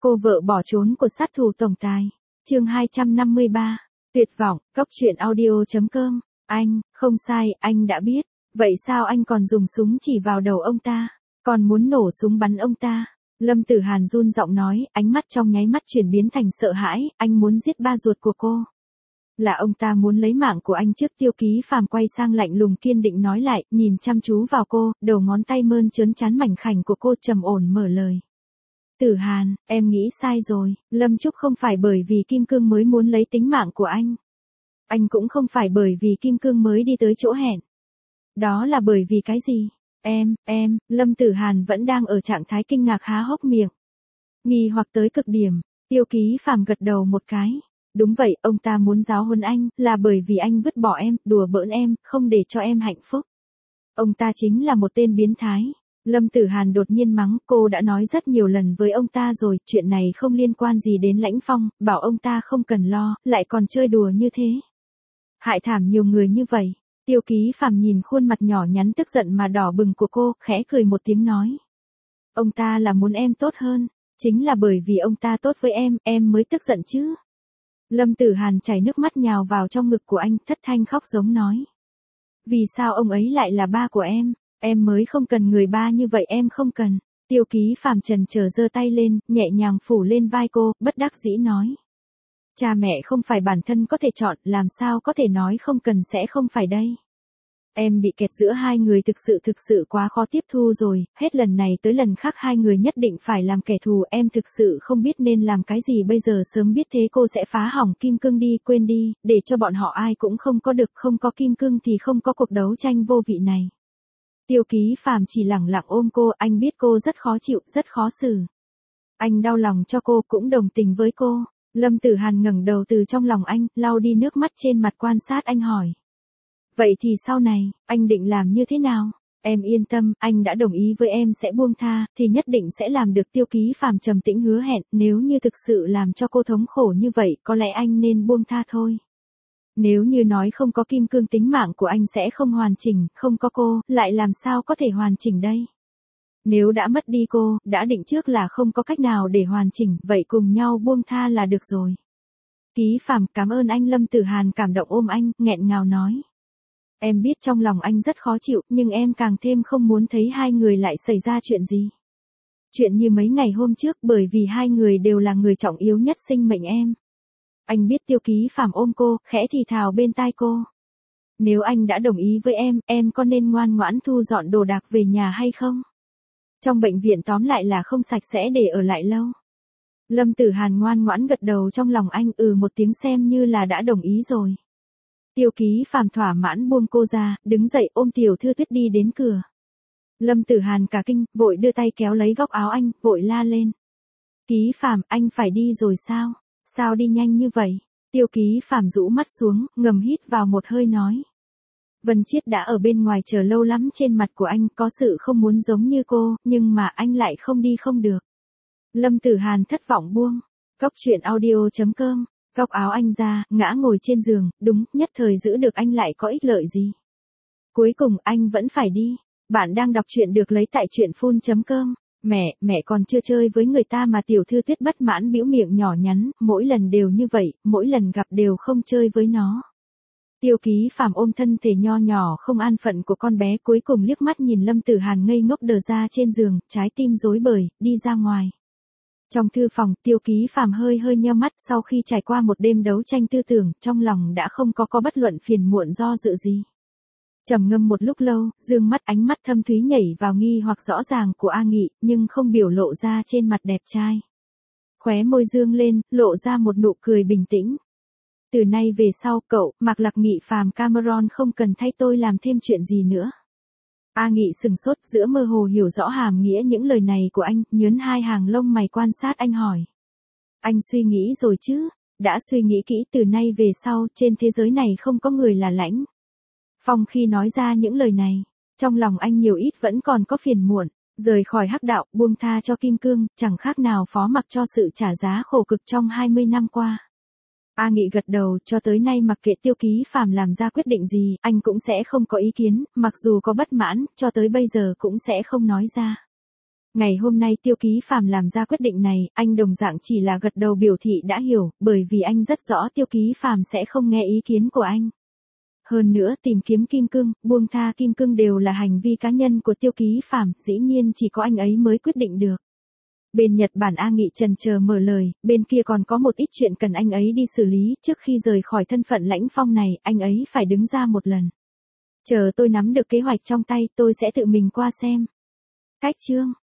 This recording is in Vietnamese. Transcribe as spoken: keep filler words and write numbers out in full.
Cô vợ bỏ trốn của sát thủ tổng tài. Chương hai trăm năm mươi ba. Tuyệt vọng, cốc truyện audio chấm com. Anh, không sai, anh đã biết. Vậy sao anh còn dùng súng chỉ vào đầu ông ta? Còn muốn nổ súng bắn ông ta? Lâm Tử Hàn run giọng nói, ánh mắt trong nháy mắt chuyển biến thành sợ hãi, anh muốn giết ba ruột của cô. Là ông ta muốn lấy mạng của anh trước. Tiêu Ký Phàm quay sang lạnh lùng kiên định nói lại, nhìn chăm chú vào cô, đầu ngón tay mơn trớn trán mảnh khảnh của cô trầm ổn mở lời. Tử Hàn, em nghĩ sai rồi, Lâm Trúc không phải bởi vì Kim Cương mới muốn lấy tính mạng của anh. Anh cũng không phải bởi vì Kim Cương mới đi tới chỗ hẹn. Đó là bởi vì cái gì? Em, em, Lâm Tử Hàn vẫn đang ở trạng thái kinh ngạc há hốc miệng. Nghi hoặc tới cực điểm, Tiêu Ký Phàm gật đầu một cái. Đúng vậy, ông ta muốn giáo huấn anh, là bởi vì anh vứt bỏ em, đùa bỡn em, không để cho em hạnh phúc. Ông ta chính là một tên biến thái. Lâm Tử Hàn đột nhiên mắng, cô đã nói rất nhiều lần với ông ta rồi, chuyện này không liên quan gì đến Lãnh Phong, bảo ông ta không cần lo, lại còn chơi đùa như thế. Hại thảm nhiều người như vậy. Tiêu Ký Phàm nhìn khuôn mặt nhỏ nhắn tức giận mà đỏ bừng của cô, khẽ cười một tiếng nói. Ông ta là muốn em tốt hơn, chính là bởi vì ông ta tốt với em, em mới tức giận chứ. Lâm Tử Hàn chảy nước mắt nhào vào trong ngực của anh, thất thanh khóc giống nói. Vì sao ông ấy lại là ba của em? Em mới không cần người ba như vậy, em không cần. Tiêu Ký Phàm trần chờ giơ tay lên, nhẹ nhàng phủ lên vai cô, bất đắc dĩ nói. Cha mẹ không phải bản thân có thể chọn, làm sao có thể nói không cần sẽ không phải đây. Em bị kẹt giữa hai người thực sự thực sự quá khó tiếp thu rồi, hết lần này tới lần khác hai người nhất định phải làm kẻ thù, em thực sự không biết nên làm cái gì bây giờ, sớm biết thế cô sẽ phá hỏng Kim Cương đi, quên đi, để cho bọn họ ai cũng không có được, không có Kim Cương thì không có cuộc đấu tranh vô vị này. Tiêu Ký Phàm chỉ lẳng lặng ôm cô, anh biết cô rất khó chịu, rất khó xử. Anh đau lòng cho cô, cũng đồng tình với cô. Lâm Tử Hàn ngẩng đầu từ trong lòng anh, lau đi nước mắt trên mặt, quan sát anh hỏi. Vậy thì sau này, anh định làm như thế nào? Em yên tâm, anh đã đồng ý với em sẽ buông tha, thì nhất định sẽ làm được. Tiêu Ký Phàm trầm tĩnh hứa hẹn, nếu như thực sự làm cho cô thống khổ như vậy, có lẽ anh nên buông tha thôi. Nếu như nói không có Kim Cương tính mạng của anh sẽ không hoàn chỉnh, không có cô, lại làm sao có thể hoàn chỉnh đây? Nếu đã mất đi cô, đã định trước là không có cách nào để hoàn chỉnh, vậy cùng nhau buông tha là được rồi. Ký Phàm, cảm ơn anh. Lâm Tử Hàn cảm động ôm anh, nghẹn ngào nói. Em biết trong lòng anh rất khó chịu, nhưng em càng thêm không muốn thấy hai người lại xảy ra chuyện gì. Chuyện như mấy ngày hôm trước, bởi vì hai người đều là người trọng yếu nhất sinh mệnh em. Anh biết. Tiêu Ký Phàm ôm cô, khẽ thì thào bên tai cô. Nếu anh đã đồng ý với em, em có nên ngoan ngoãn thu dọn đồ đạc về nhà hay không? Trong bệnh viện tóm lại là không sạch sẽ để ở lại lâu. Lâm Tử Hàn ngoan ngoãn gật đầu, trong lòng anh ừ một tiếng xem như là đã đồng ý rồi. Tiêu Ký Phàm thỏa mãn buông cô ra, đứng dậy ôm Tiểu Thư Tuyết đi đến cửa. Lâm Tử Hàn cả kinh, vội đưa tay kéo lấy góc áo anh, vội la lên. Ký Phàm, anh phải đi rồi sao? Sao đi nhanh như vậy? Tiêu Ký Phàm rũ mắt xuống, ngầm hít vào một hơi nói. Vân Chiết đã ở bên ngoài chờ lâu lắm, trên mặt của anh có sự không muốn giống như cô, nhưng mà anh lại không đi không được. Lâm Tử Hàn thất vọng buông. Cốc truyện audio chấm com. Góc áo anh ra, ngã ngồi trên giường, đúng, nhất thời giữ được anh lại có ích lợi gì. Cuối cùng anh vẫn phải đi. Bạn đang đọc truyện được lấy tại truyện phun chấm com. Mẹ, mẹ còn chưa chơi với người ta mà. Tiểu Thư Tuyết bất mãn bĩu miệng nhỏ nhắn, mỗi lần đều như vậy, mỗi lần gặp đều không chơi với nó. Tiêu Ký Phàm ôm thân thể nho nhỏ không an phận của con bé, cuối cùng liếc mắt nhìn Lâm Tử Hàn ngây ngốc đờ ra trên giường, trái tim rối bời, đi ra ngoài. Trong thư phòng, Tiêu Ký Phàm hơi hơi nheo mắt, sau khi trải qua một đêm đấu tranh tư tưởng, trong lòng đã không có có bất luận phiền muộn do dự gì. Trầm ngâm một lúc lâu, dương mắt, ánh mắt thâm thúy nhảy vào nghi hoặc rõ ràng của A Nghị, nhưng không biểu lộ ra trên mặt đẹp trai. Khóe môi dương lên, lộ ra một nụ cười bình tĩnh. Từ nay về sau, cậu, Mạc Lạc Nghị Phàm Cameron không cần thay tôi làm thêm chuyện gì nữa. A Nghị sừng sốt, giữa mơ hồ hiểu rõ hàm nghĩa những lời này của anh, nhớn hai hàng lông mày quan sát anh hỏi. Anh suy nghĩ rồi chứ? Đã suy nghĩ kỹ. Từ nay về sau, trên thế giới này không có người là Lãnh Phong. Khi nói ra những lời này, trong lòng anh nhiều ít vẫn còn có phiền muộn. Rời khỏi hắc đạo, buông tha cho Kim Cương, chẳng khác nào phó mặc cho sự trả giá khổ cực trong hai mươi năm qua. A Nghị gật đầu, cho tới nay mặc kệ Tiêu Ký Phàm làm ra quyết định gì, anh cũng sẽ không có ý kiến, mặc dù có bất mãn, cho tới bây giờ cũng sẽ không nói ra. Ngày hôm nay Tiêu Ký Phàm làm ra quyết định này, anh đồng dạng chỉ là gật đầu biểu thị đã hiểu, bởi vì anh rất rõ Tiêu Ký Phàm sẽ không nghe ý kiến của anh. Hơn nữa tìm kiếm kim cương, buông tha kim cương đều là hành vi cá nhân của Tiêu Ký Phàm, dĩ nhiên chỉ có anh ấy mới quyết định được. Bên Nhật Bản A Nghị trần chờ mở lời, bên kia còn có một ít chuyện cần anh ấy đi xử lý, trước khi rời khỏi thân phận lãnh phong này, anh ấy phải đứng ra một lần. Chờ tôi nắm được kế hoạch trong tay, tôi sẽ tự mình qua xem. Cách chương